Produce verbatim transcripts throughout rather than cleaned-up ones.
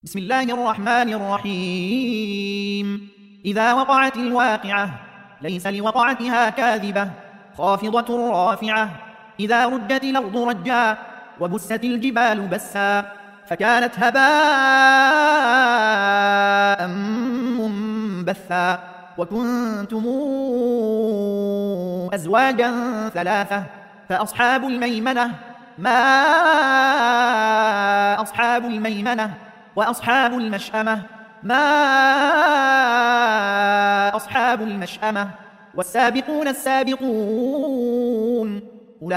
بسم الله الرحمن الرحيم. إذا وقعت الواقعة ليس لوقعتها كاذبة خافضة رافعة. إذا رجت الأرض رجا وبست الجبال بسا فكانت هباء منبثا. وكنتم أزواجا ثلاثة فأصحاب الميمنة ما أصحاب الميمنة وأصحاب المشأمة ما أصحاب المشأمة. والسابقون السابقون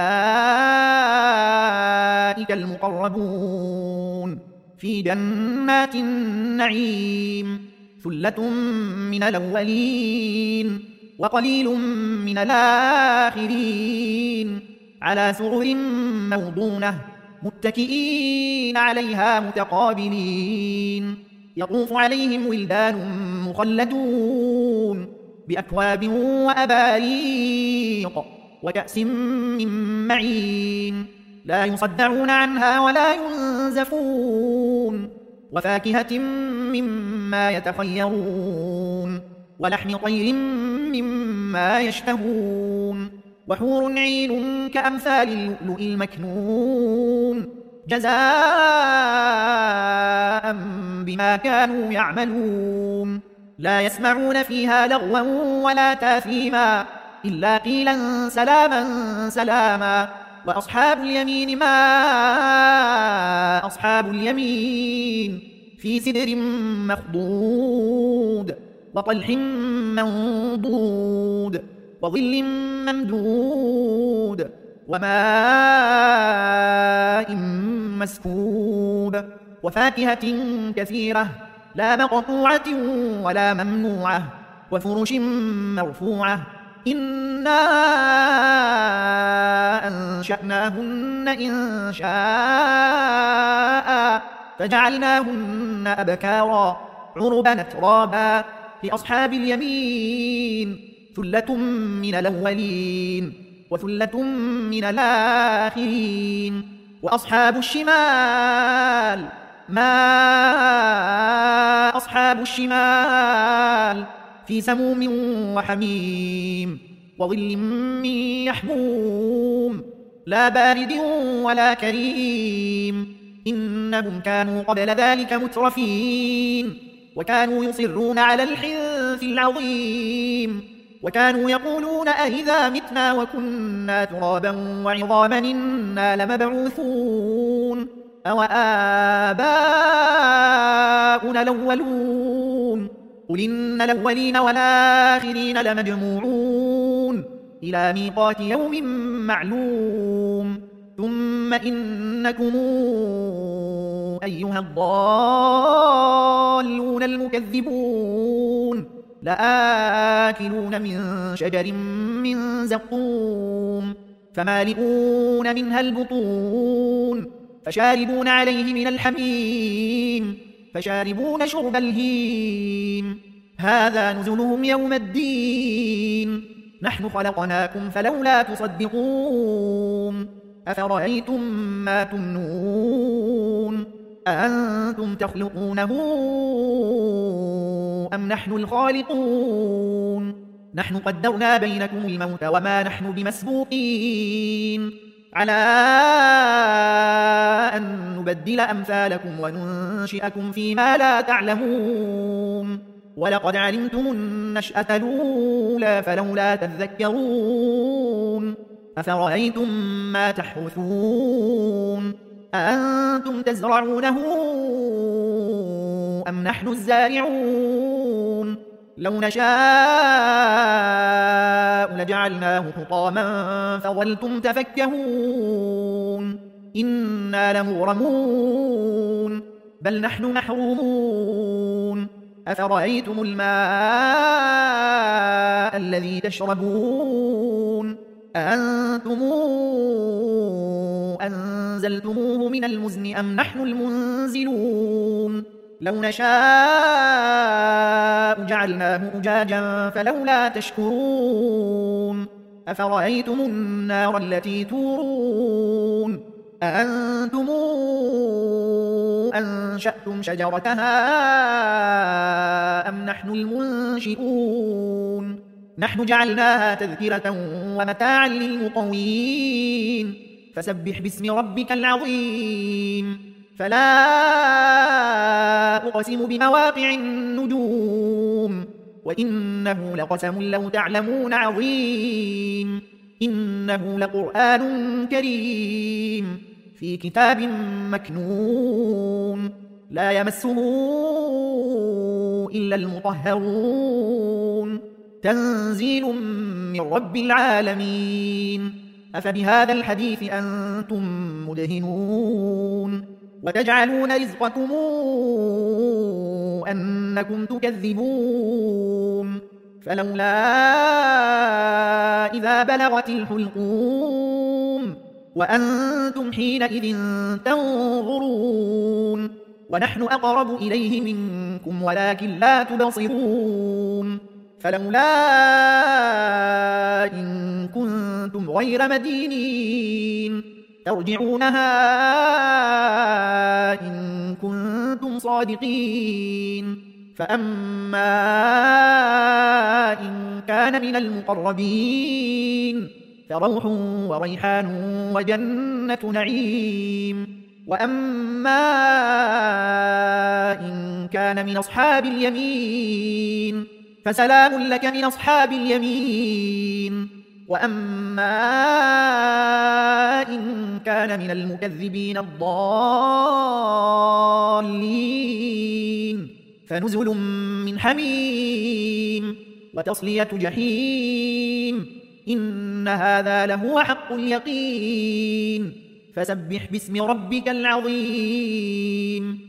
أولئك المقربون في جنات النعيم. ثلة من الأولين وقليل من الآخرين على سرر موضونة متكئين عليها متقابلين. يطوف عليهم ولدان مخلدون بأكواب وأباريق وكأس من معين لا يصدعون عنها ولا ينزفون. وفاكهة مما يتخيرون ولحم طير مما يشتهون. وحور عين كأمثال اللؤلؤ المكنون جزاء بما كانوا يعملون. لا يسمعون فيها لغوا ولا تاثيما إلا قيلا سلاما سلاما. وأصحاب اليمين ما أصحاب اليمين في سدر مخضود وطلح منضود وظل ممدود وماء مسكوب. وفاكهة كثيرة لا مقطوعة ولا ممنوعة وفرش مرفوعة. إنا أنشأناهن إن شاء فجعلناهن أبكارا عربا أترابا لأصحاب اليمين. ثلة من الأولين وثلة من الآخرين. وأصحاب الشمال ما أصحاب الشمال في سموم وحميم وظل من يحموم لا بارد ولا كريم. إنهم كانوا قبل ذلك مترفين وكانوا يصرون على الحنث العظيم وكانوا يقولون أئذا متنا وكنا ترابا وعظاما إنا لمبعوثون أو آباؤنا الأولون. قل إن الأولين والآخرين لمجموعون إلى ميقات يوم معلوم. ثم إنكم أيها الضالون المكذبون لآكلون من شجر من زقوم فمالئون منها البطون فشاربون عليه من الحميم فشاربون شرب الهيم. هذا نزلهم يوم الدين. نحن خلقناكم فلولا تصدقون. أفرأيتم ما تمنون أأنتم تخلقونه أم نحن الخالقون. نحن قدرنا بينكم الموت وما نحن بمسبوقين على أن نبدل أمثالكم وننشئكم فيما لا تعلمون. ولقد علمتم النشأة الأولى فلولا تذكرون. أفرأيتم ما تحرثون أأنتم تزرعونه أم نحن الزارعون. لو نشاء لجعلناه حطاما فظلتم تفكهون. إنا لمغرمون بل نحن محرومون. أفرأيتم الماء الذي تشربون أأنتم أنزلتموه من المزن أم نحن المنزلون. لو نشاء جعلناه أجاجا فلولا تشكرون. أفرأيتم النار التي تورون أأنتم أنشأتم شجرتها أم نحن المنشئون نحن جعلناها تذكرة ومتاعا للمقوين فسبح باسم ربك العظيم فلا أقسم بمواقع النجوم وإنه لقسم لو تعلمون عظيم إنه لقرآن كريم في كتاب مكنون لا يمسه إلا المطهرون تنزيل من رب العالمين أفبهذا الحديث أنتم مدهنون وتجعلون رزقكم أنكم تكذبون فلولا إذا بلغت الحلقوم وأنتم حينئذ تنظرون ونحن أقرب إليه منكم ولكن لا تبصرون فلولا إن كنتم غير مدينين ترجعونها إن كنتم صادقين فأما إن كان من المقربين فروح وريحان وجنة نعيم وأما إن كان من أصحاب اليمين فسلام لك من أصحاب اليمين وأما إن كان من المكذبين الضالين فنزل من حميم وتصلية جحيم إن هذا لهو حق اليقين فسبح باسم ربك العظيم